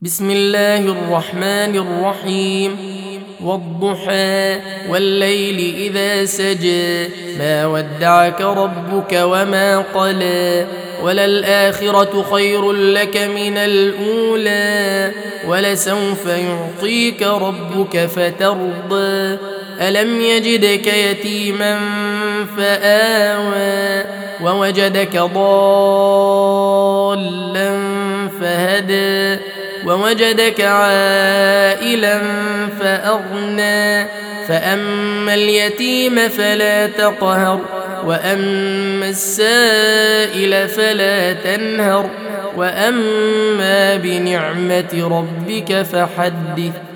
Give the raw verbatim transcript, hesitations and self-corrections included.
بسم الله الرحمن الرحيم والضحى والليل إذا سجى ما ودعك ربك وما قلى وللآخرة خير لك من الأولى ولسوف يعطيك ربك فترضى ألم يجدك يتيما فآوى ووجدك ضالا فهدى ووجدك عائلا فأغنى فأما اليتيم فلا تقهر وأما السائل فلا تنهر وأما بنعمة ربك فحدث.